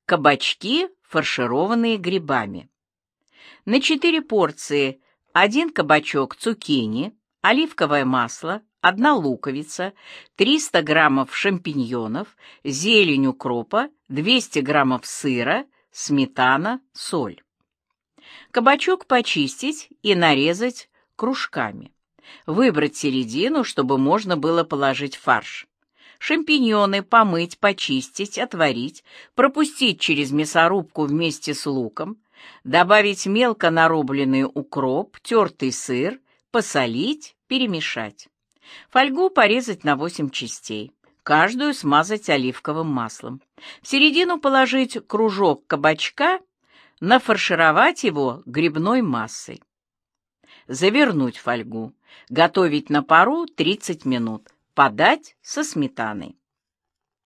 Кабачки, фаршированные грибами. На 4 порции 1 кабачок цукини, оливковое масло, 1 луковица, 300 граммов шампиньонов, зелень укропа, 200 граммов сыра, сметана, соль. Кабачок почистить и нарезать кружками. Выбрать середину, чтобы можно было положить фарш. Шампиньоны помыть, почистить, отварить, пропустить через мясорубку вместе с луком, добавить мелко нарубленный укроп, тертый сыр, посолить, перемешать. Фольгу порезать на 8 частей, каждую смазать оливковым маслом. В середину положить кружок кабачка, нафаршировать его грибной массой. Завернуть фольгу, готовить на пару 30 минут. Подать со сметаной.